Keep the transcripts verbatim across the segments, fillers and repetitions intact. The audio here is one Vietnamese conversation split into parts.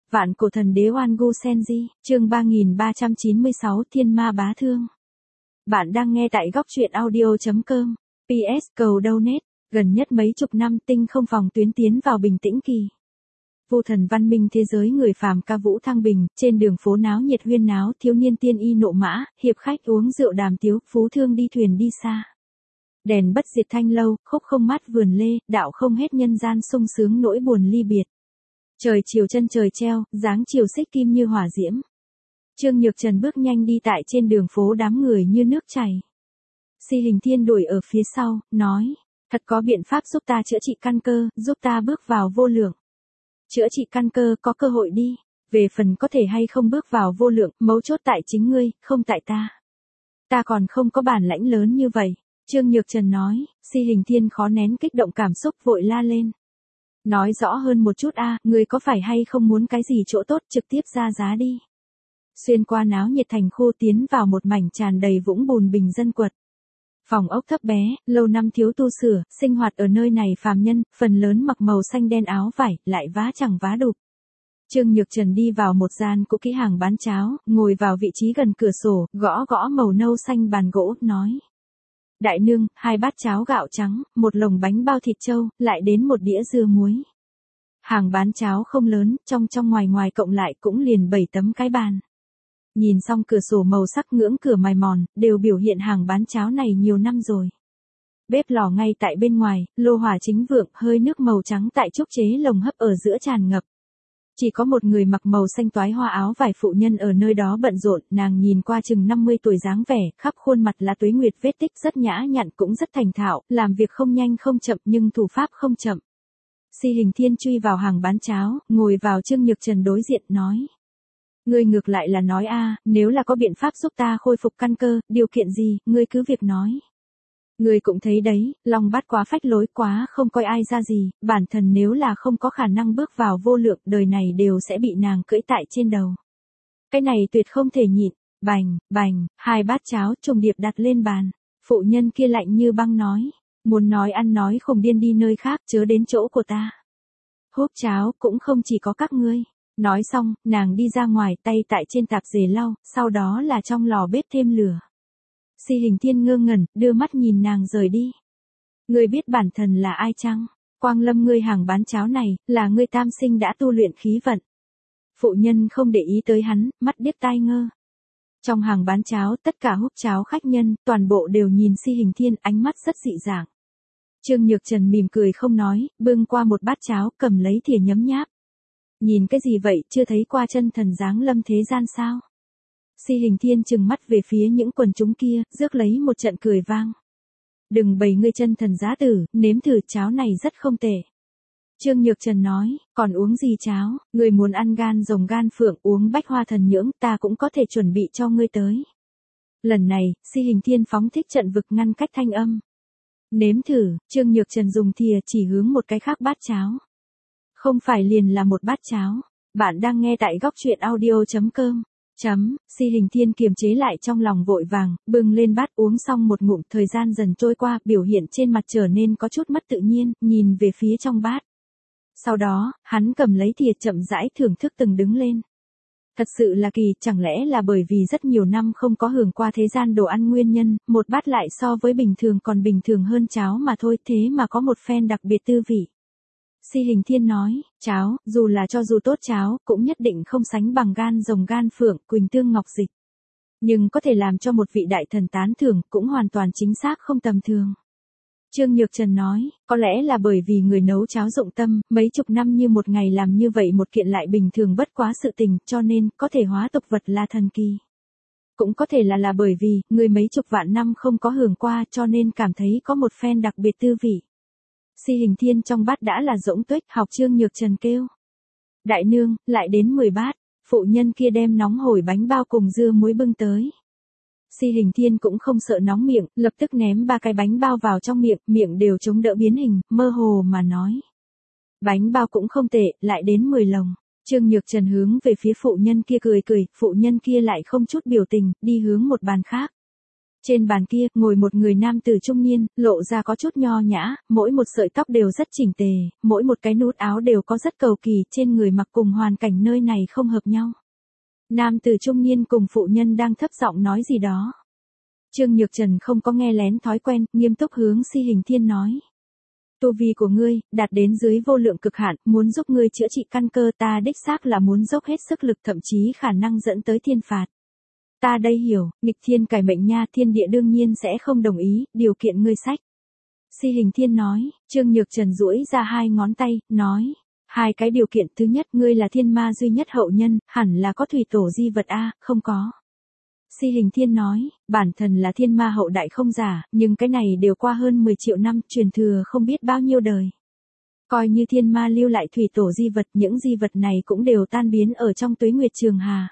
Vạn cổ thần đế Oan Gu Senji, chương ba nghìn ba trăm chín mươi sáu Thiên Ma Bá Thương. Bạn đang nghe tại góc truyện audio chấm com. pê ét cầu donate, gần nhất mấy chục năm tinh không phòng tuyến tiến vào bình tĩnh kỳ. Vô thần văn minh thế giới người phàm ca vũ thăng bình, trên đường phố náo nhiệt huyên náo, thiếu niên tiên y nộ mã, hiệp khách uống rượu đàm tiếu, phú thương đi thuyền đi xa. Đèn bất diệt thanh lâu, khúc không mát vườn lê, đạo không hết nhân gian sung sướng nỗi buồn ly biệt. Trời chiều chân trời treo, dáng chiều xích kim như hỏa diễm. Trương Nhược Trần bước nhanh đi tại trên đường phố đám người như nước chảy. Si Hình Thiên đuổi ở phía sau, nói, thật có biện pháp giúp ta chữa trị căn cơ, giúp ta bước vào vô lượng. Chữa trị căn cơ có cơ hội đi, về phần có thể hay không bước vào vô lượng, mấu chốt tại chính ngươi, không tại ta. Ta còn không có bản lãnh lớn như vậy, Trương Nhược Trần nói. Si Hình Thiên khó nén kích động cảm xúc vội la lên. Nói rõ hơn một chút a, à, ngươi có phải hay không muốn cái gì chỗ tốt trực tiếp ra giá đi. Xuyên qua náo nhiệt thành khu tiến vào một mảnh tràn đầy vũng bùn bình dân quật. Phòng ốc thấp bé, lâu năm thiếu tu sửa, sinh hoạt ở nơi này phàm nhân, phần lớn mặc màu xanh đen áo vải, lại vá chẳng vá đục. Trương Nhược Trần đi vào một gian cũ kỹ hàng bán cháo, ngồi vào vị trí gần cửa sổ, gõ gõ màu nâu xanh bàn gỗ, nói. Đại nương, hai bát cháo gạo trắng, một lồng bánh bao thịt trâu, lại đến một đĩa dưa muối. Hàng bán cháo không lớn, trong trong ngoài ngoài cộng lại cũng liền bảy tấm cái bàn. Nhìn xong cửa sổ màu sắc ngưỡng cửa mài mòn, đều biểu hiện hàng bán cháo này nhiều năm rồi. Bếp lò ngay tại bên ngoài, lô hỏa chính vượng, hơi nước màu trắng tại trúc chế lồng hấp ở giữa tràn ngập. Chỉ có một người mặc màu xanh toái hoa áo vải phụ nhân ở nơi đó bận rộn, nàng nhìn qua chừng năm mươi tuổi dáng vẻ, khắp khuôn mặt là tuế nguyệt vết tích, rất nhã nhặn cũng rất thành thạo, làm việc không nhanh không chậm nhưng thủ pháp không chậm. Si Hình Thiên truy vào hàng bán cháo, ngồi vào Trương Nhược Trần đối diện, nói. Ngươi ngược lại là nói a, nếu là có biện pháp giúp ta khôi phục căn cơ, điều kiện gì, ngươi cứ việc nói. Ngươi cũng thấy đấy, Long Bát quá phách lối quá không coi ai ra gì, bản thân nếu là không có khả năng bước vào vô lượng, đời này đều sẽ bị nàng cưỡi tại trên đầu. Cái này tuyệt không thể nhịn, bành, bành, hai bát cháo trùng điệp đặt lên bàn. Phụ nhân kia lạnh như băng nói, muốn nói ăn nói không điên đi nơi khác, chớ đến chỗ của ta. Húp cháo cũng không chỉ có các ngươi. Nói xong, nàng đi ra ngoài, tay tại trên tạp dề lau, sau đó là trong lò bếp thêm lửa. Si Hình Thiên ngơ ngẩn, đưa mắt nhìn nàng rời đi. Ngươi biết bản thân là ai chăng? Quang lâm ngươi hàng bán cháo này, là ngươi tam sinh đã tu luyện khí vận. Phụ nhân không để ý tới hắn, mắt điếc tai ngơ. Trong hàng bán cháo, tất cả húp cháo khách nhân, toàn bộ đều nhìn Si Hình Thiên, ánh mắt rất dị dạng. Trương Nhược Trần mỉm cười không nói, bưng qua một bát cháo, cầm lấy thìa nhấm nháp. Nhìn cái gì vậy, chưa thấy qua chân thần giáng lâm thế gian sao? Si Hình Thiên trừng mắt về phía những quần chúng kia, rước lấy một trận cười vang. Đừng bày ngươi chân thần giá tử, nếm thử cháo này rất không tệ. Trương Nhược Trần nói, còn uống gì cháo, ngươi muốn ăn gan rồng gan phượng, uống bách hoa thần nhưỡng, ta cũng có thể chuẩn bị cho ngươi tới. Lần này, Si Hình Thiên phóng thích trận vực ngăn cách thanh âm. Nếm thử, Trương Nhược Trần dùng thìa chỉ hướng một cái khác bát cháo. Không phải liền là một bát cháo. Bạn đang nghe tại góc truyện audio chấm com. Chấm, Si Hình Thiên kiềm chế lại trong lòng vội vàng, bưng lên bát uống xong một ngụm, thời gian dần trôi qua, biểu hiện trên mặt trở nên có chút mất tự nhiên, nhìn về phía trong bát. Sau đó, hắn cầm lấy thìa chậm rãi thưởng thức từng đứng lên. Thật sự là kỳ, chẳng lẽ là bởi vì rất nhiều năm không có hưởng qua thế gian đồ ăn nguyên nhân, một bát lại so với bình thường còn bình thường hơn cháo mà thôi, thế mà có một phen đặc biệt tư vị. Si Hình Thiên nói, cháo, dù là cho dù tốt cháo, cũng nhất định không sánh bằng gan rồng gan phượng, quỳnh tương ngọc dịch. Nhưng có thể làm cho một vị đại thần tán thưởng, cũng hoàn toàn chính xác không tầm thường. Trương Nhược Trần nói, có lẽ là bởi vì người nấu cháo dụng tâm, mấy chục năm như một ngày làm như vậy một kiện lại bình thường bất quá sự tình, cho nên, có thể hóa tục vật là thần kỳ. Cũng có thể là là bởi vì, người mấy chục vạn năm không có hưởng qua cho nên cảm thấy có một phen đặc biệt tư vị. Si Hình Thiên trong bát đã là rỗng tuếch, học Trương Nhược Trần kêu. Đại nương, lại đến mười bát, phụ nhân kia đem nóng hổi bánh bao cùng dưa muối bưng tới. Si Hình Thiên cũng không sợ nóng miệng, lập tức ném ba cái bánh bao vào trong miệng, miệng đều chống đỡ biến hình, mơ hồ mà nói. Bánh bao cũng không tệ, lại đến mười lồng. Trương Nhược Trần hướng về phía phụ nhân kia cười cười, phụ nhân kia lại không chút biểu tình, đi hướng một bàn khác. Trên bàn kia, ngồi một người nam tử trung niên, lộ ra có chút nho nhã, mỗi một sợi tóc đều rất chỉnh tề, mỗi một cái nút áo đều có rất cầu kỳ, trên người mặc cùng hoàn cảnh nơi này không hợp nhau. Nam tử trung niên cùng phụ nhân đang thấp giọng nói gì đó. Trương Nhược Trần không có nghe lén thói quen, nghiêm túc hướng Si Hình Thiên nói. Tu vi của ngươi, đạt đến dưới vô lượng cực hạn, muốn giúp ngươi chữa trị căn cơ ta đích xác là muốn dốc hết sức lực thậm chí khả năng dẫn tới thiên phạt. Ta đây hiểu, nghịch thiên cải mệnh nha, thiên địa đương nhiên sẽ không đồng ý, điều kiện ngươi sách. Si Hình Thiên nói, Trương Nhược Trần duỗi ra hai ngón tay, nói. Hai cái điều kiện, thứ nhất ngươi là thiên ma duy nhất hậu nhân, hẳn là có thủy tổ di vật a, không có. Si Hình Thiên nói, bản thân là thiên ma hậu đại không giả, nhưng cái này đều qua hơn mười triệu năm, truyền thừa không biết bao nhiêu đời. Coi như thiên ma lưu lại thủy tổ di vật, những di vật này cũng đều tan biến ở trong tuế nguyệt trường hà.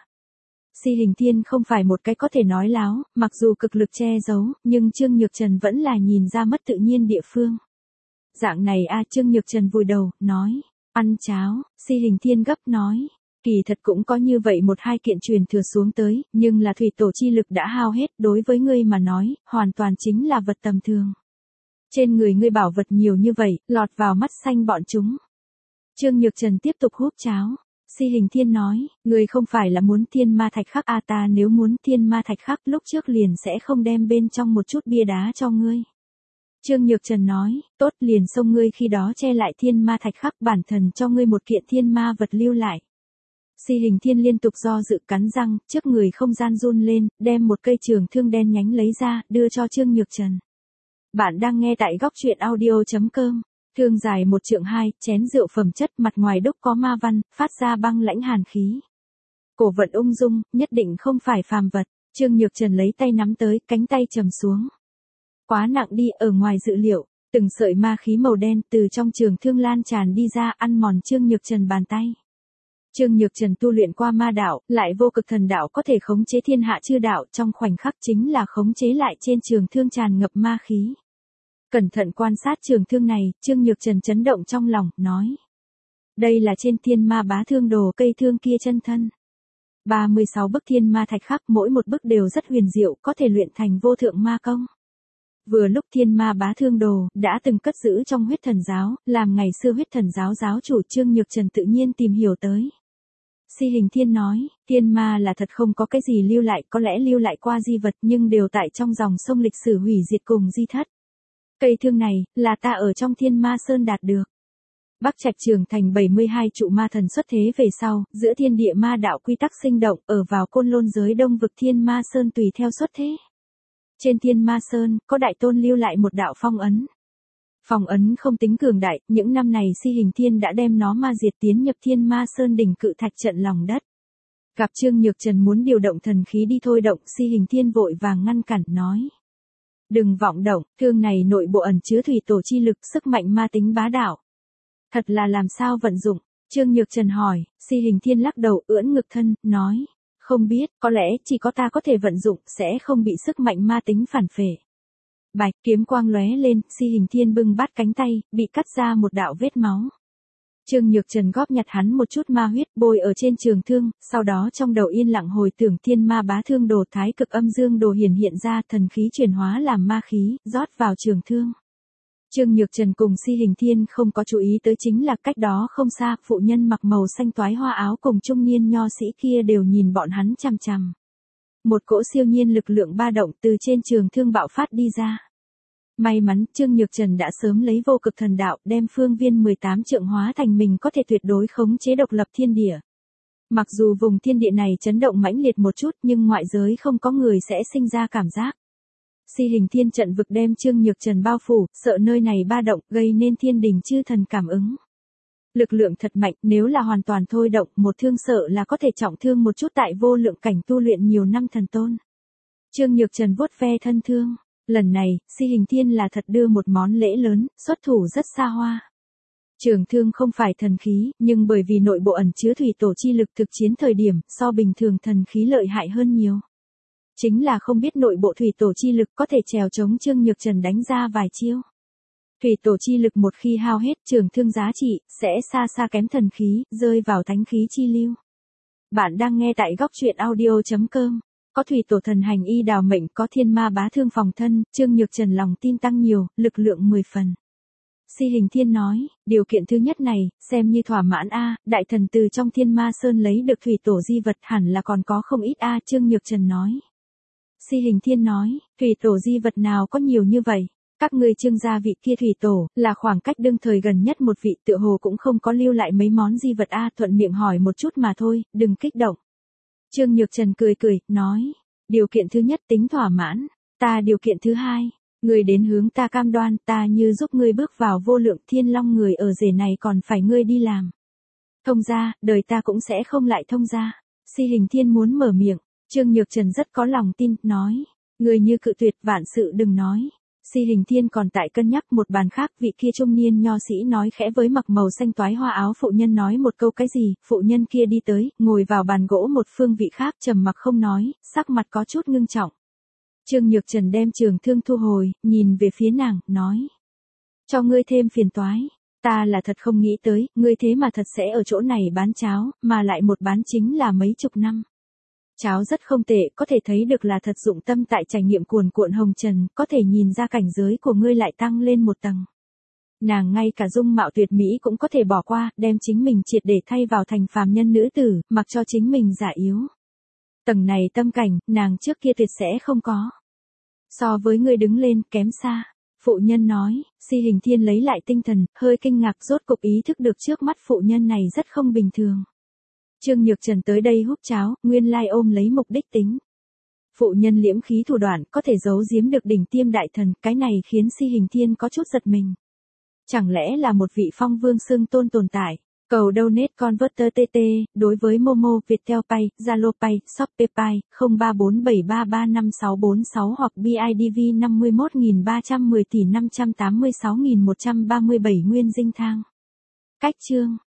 Si Hình Thiên không phải một cái có thể nói láo, mặc dù cực lực che giấu, nhưng Trương Nhược Trần vẫn là nhìn ra mất tự nhiên địa phương. Dạng này a, Trương Nhược Trần vùi đầu, nói, ăn cháo. Si Hình Thiên gấp nói. Kỳ thật cũng có như vậy một hai kiện truyền thừa xuống tới, nhưng là thủy tổ chi lực đã hao hết, đối với ngươi mà nói, hoàn toàn chính là vật tầm thường. Trên người ngươi bảo vật nhiều như vậy, lọt vào mắt xanh bọn chúng. Trương Nhược Trần tiếp tục húp cháo. Si Hình Thiên nói, ngươi không phải là muốn thiên ma thạch khắc à, ta nếu muốn thiên ma thạch khắc lúc trước liền sẽ không đem bên trong một chút bia đá cho ngươi. Trương Nhược Trần nói, tốt liền xông ngươi khi đó che lại thiên ma thạch khắc bản thân cho ngươi một kiện thiên ma vật lưu lại. Si Hình Thiên liên tục do dự cắn răng, trước người không gian run lên, đem một cây trường thương đen nhánh lấy ra, đưa cho Trương Nhược Trần. Bạn đang nghe tại góc truyện audio chấm com. Thương dài một trượng hai, chén rượu phẩm chất, mặt ngoài đúc có ma văn, phát ra băng lãnh hàn khí. Cổ vận ung dung, nhất định không phải phàm vật. Trương Nhược Trần lấy tay nắm tới, cánh tay trầm xuống. Quá nặng đi, ở ngoài dự liệu, từng sợi ma khí màu đen từ trong trường thương lan tràn đi ra, ăn mòn Trương Nhược Trần bàn tay. Trương Nhược Trần tu luyện qua ma đạo, lại vô cực thần đạo có thể khống chế thiên hạ chư đạo, trong khoảnh khắc chính là khống chế lại trên trường thương tràn ngập ma khí. Cẩn thận quan sát trường thương này, Trương Nhược Trần chấn động trong lòng, nói. Đây là trên thiên ma bá thương đồ cây thương kia chân thân. ba mươi sáu bức thiên ma thạch khắc, mỗi một bức đều rất huyền diệu, có thể luyện thành vô thượng ma công. Vừa lúc thiên ma bá thương đồ, đã từng cất giữ trong huyết thần giáo, làm ngày xưa huyết thần giáo giáo chủ Trương Nhược Trần tự nhiên tìm hiểu tới. Si Hình Thiên nói, thiên ma là thật không có cái gì lưu lại, có lẽ lưu lại qua di vật nhưng đều tại trong dòng sông lịch sử hủy diệt cùng di thất. Cây thương này, là ta ở trong thiên ma sơn đạt được. Bắc Trạch Trường Thành bảy mươi hai trụ ma thần xuất thế về sau, giữa thiên địa ma đạo quy tắc sinh động, ở vào côn lôn giới đông vực thiên ma sơn tùy theo xuất thế. Trên thiên ma sơn, có đại tôn lưu lại một đạo phong ấn. Phong ấn không tính cường đại, những năm này Si Hình Thiên đã đem nó ma diệt tiến nhập thiên ma sơn đỉnh cự thạch trận lòng đất. Gặp Trương Nhược Trần muốn điều động thần khí đi thôi động, Si Hình Thiên vội vàng ngăn cản, nói. Đừng vọng động, thương này nội bộ ẩn chứa thủy tổ chi lực, sức mạnh ma tính bá đạo. Thật là làm sao vận dụng? Trương Nhược Trần hỏi. Si Hình Thiên lắc đầu, ưỡn ngực thân, nói. Không biết, có lẽ chỉ có ta có thể vận dụng, sẽ không bị sức mạnh ma tính phản phệ. Bạch, kiếm quang lóe lên, Si Hình Thiên bưng bát cánh tay, bị cắt ra một đạo vết máu. Trương Nhược Trần góp nhặt hắn một chút ma huyết bôi ở trên trường thương, sau đó trong đầu yên lặng hồi tưởng thiên ma bá thương đồ thái cực âm dương đồ hiển hiện ra, thần khí chuyển hóa làm ma khí, rót vào trường thương. Trương Nhược Trần cùng Si Hình Thiên không có chú ý tới chính là cách đó không xa, phụ nhân mặc màu xanh toái hoa áo cùng trung niên nho sĩ kia đều nhìn bọn hắn chằm chằm. Một cỗ siêu nhiên lực lượng ba động từ trên trường thương bạo phát đi ra. May mắn, Trương Nhược Trần đã sớm lấy vô cực thần đạo, đem phương viên mười tám trượng hóa thành mình có thể tuyệt đối khống chế độc lập thiên địa. Mặc dù vùng thiên địa này chấn động mãnh liệt một chút, nhưng ngoại giới không có người sẽ sinh ra cảm giác. Si Hình Thiên trận vực đem Trương Nhược Trần bao phủ, sợ nơi này ba động, gây nên thiên đình chư thần cảm ứng. Lực lượng thật mạnh, nếu là hoàn toàn thôi động, một thương sợ là có thể trọng thương một chút tại vô lượng cảnh tu luyện nhiều năm thần tôn. Trương Nhược Trần vuốt ve thân thương. Lần này, Si Hình Thiên là thật đưa một món lễ lớn, xuất thủ rất xa hoa. Trường thương không phải thần khí, nhưng bởi vì nội bộ ẩn chứa thủy tổ chi lực, thực chiến thời điểm, so bình thường thần khí lợi hại hơn nhiều. Chính là không biết nội bộ thủy tổ chi lực có thể trèo chống Trương Nhược Trần đánh ra vài chiêu. Thủy tổ chi lực một khi hao hết, trường thương giá trị, sẽ xa xa kém thần khí, rơi vào thánh khí chi lưu. Bạn đang nghe tại góc truyện audio chấm com. có thủy tổ thần hành y đào mệnh, có thiên ma bá thương phòng thân, Trương Nhược Trần lòng tin tăng nhiều, lực lượng mười phần. Si Hình Thiên nói, điều kiện thứ nhất này, xem như thỏa mãn a, đại thần từ trong Thiên Ma Sơn lấy được thủy tổ di vật hẳn là còn có không ít a, Trương Nhược Trần nói. Si Hình Thiên nói, thủy tổ di vật nào có nhiều như vậy? Các ngươi Trương gia vị kia thủy tổ, là khoảng cách đương thời gần nhất một vị, tựa hồ cũng không có lưu lại mấy món di vật a, thuận miệng hỏi một chút mà thôi, đừng kích động. Trương Nhược Trần cười cười, nói, điều kiện thứ nhất tính thỏa mãn, ta điều kiện thứ hai, ngươi đến hướng ta cam đoan, ta như giúp ngươi bước vào vô lượng thiên long người ở rể này còn phải ngươi đi làm. Thông gia, đời ta cũng sẽ không lại thông gia. Si Hình Thiên muốn mở miệng, Trương Nhược Trần rất có lòng tin, nói, ngươi như cự tuyệt vạn sự đừng nói. Si Hình Thiên còn tại cân nhắc một bàn khác, vị kia trung niên nho sĩ nói khẽ với mặc màu xanh toái hoa áo phụ nhân nói một câu cái gì, phụ nhân kia đi tới, ngồi vào bàn gỗ một phương vị khác trầm mặc không nói, sắc mặt có chút ngưng trọng. Trương Nhược Trần đem trường thương thu hồi, nhìn về phía nàng, nói, cho ngươi thêm phiền toái, ta là thật không nghĩ tới, ngươi thế mà thật sẽ ở chỗ này bán cháo, mà lại một bán chính là mấy chục năm. Cháo rất không tệ, có thể thấy được là thật dụng tâm tại trải nghiệm cuồn cuộn hồng trần, có thể nhìn ra cảnh giới của ngươi lại tăng lên một tầng. Nàng ngay cả dung mạo tuyệt mỹ cũng có thể bỏ qua, đem chính mình triệt để thay vào thành phàm nhân nữ tử, mặc cho chính mình giả yếu. Tầng này tâm cảnh, nàng trước kia tuyệt sẽ không có. So với ngươi đứng lên, kém xa. Phụ nhân nói, Si Hình Thiên lấy lại tinh thần, hơi kinh ngạc rốt cục ý thức được trước mắt phụ nhân này rất không bình thường. Trương Nhược Trần tới đây hút cháo, nguyên lai ôm lấy mục đích tính. Phụ nhân liễm khí thủ đoạn, có thể giấu giếm được đỉnh tiêm đại thần, cái này khiến Si Hình Thiên có chút giật mình. Chẳng lẽ là một vị phong vương xưng tôn tồn tại? Cầu donate converter tê tê, đối với Momo, Viettel Pay, Zalo Pay, Shopee Pay, không ba bốn bảy ba ba năm sáu bốn sáu hoặc bê i đê vê năm mươi mốt nghìn ba trăm mười tỷ năm trăm tám mươi sáu nghìn một trăm ba mươi bảy Nguyên Dinh Thang. Cách chương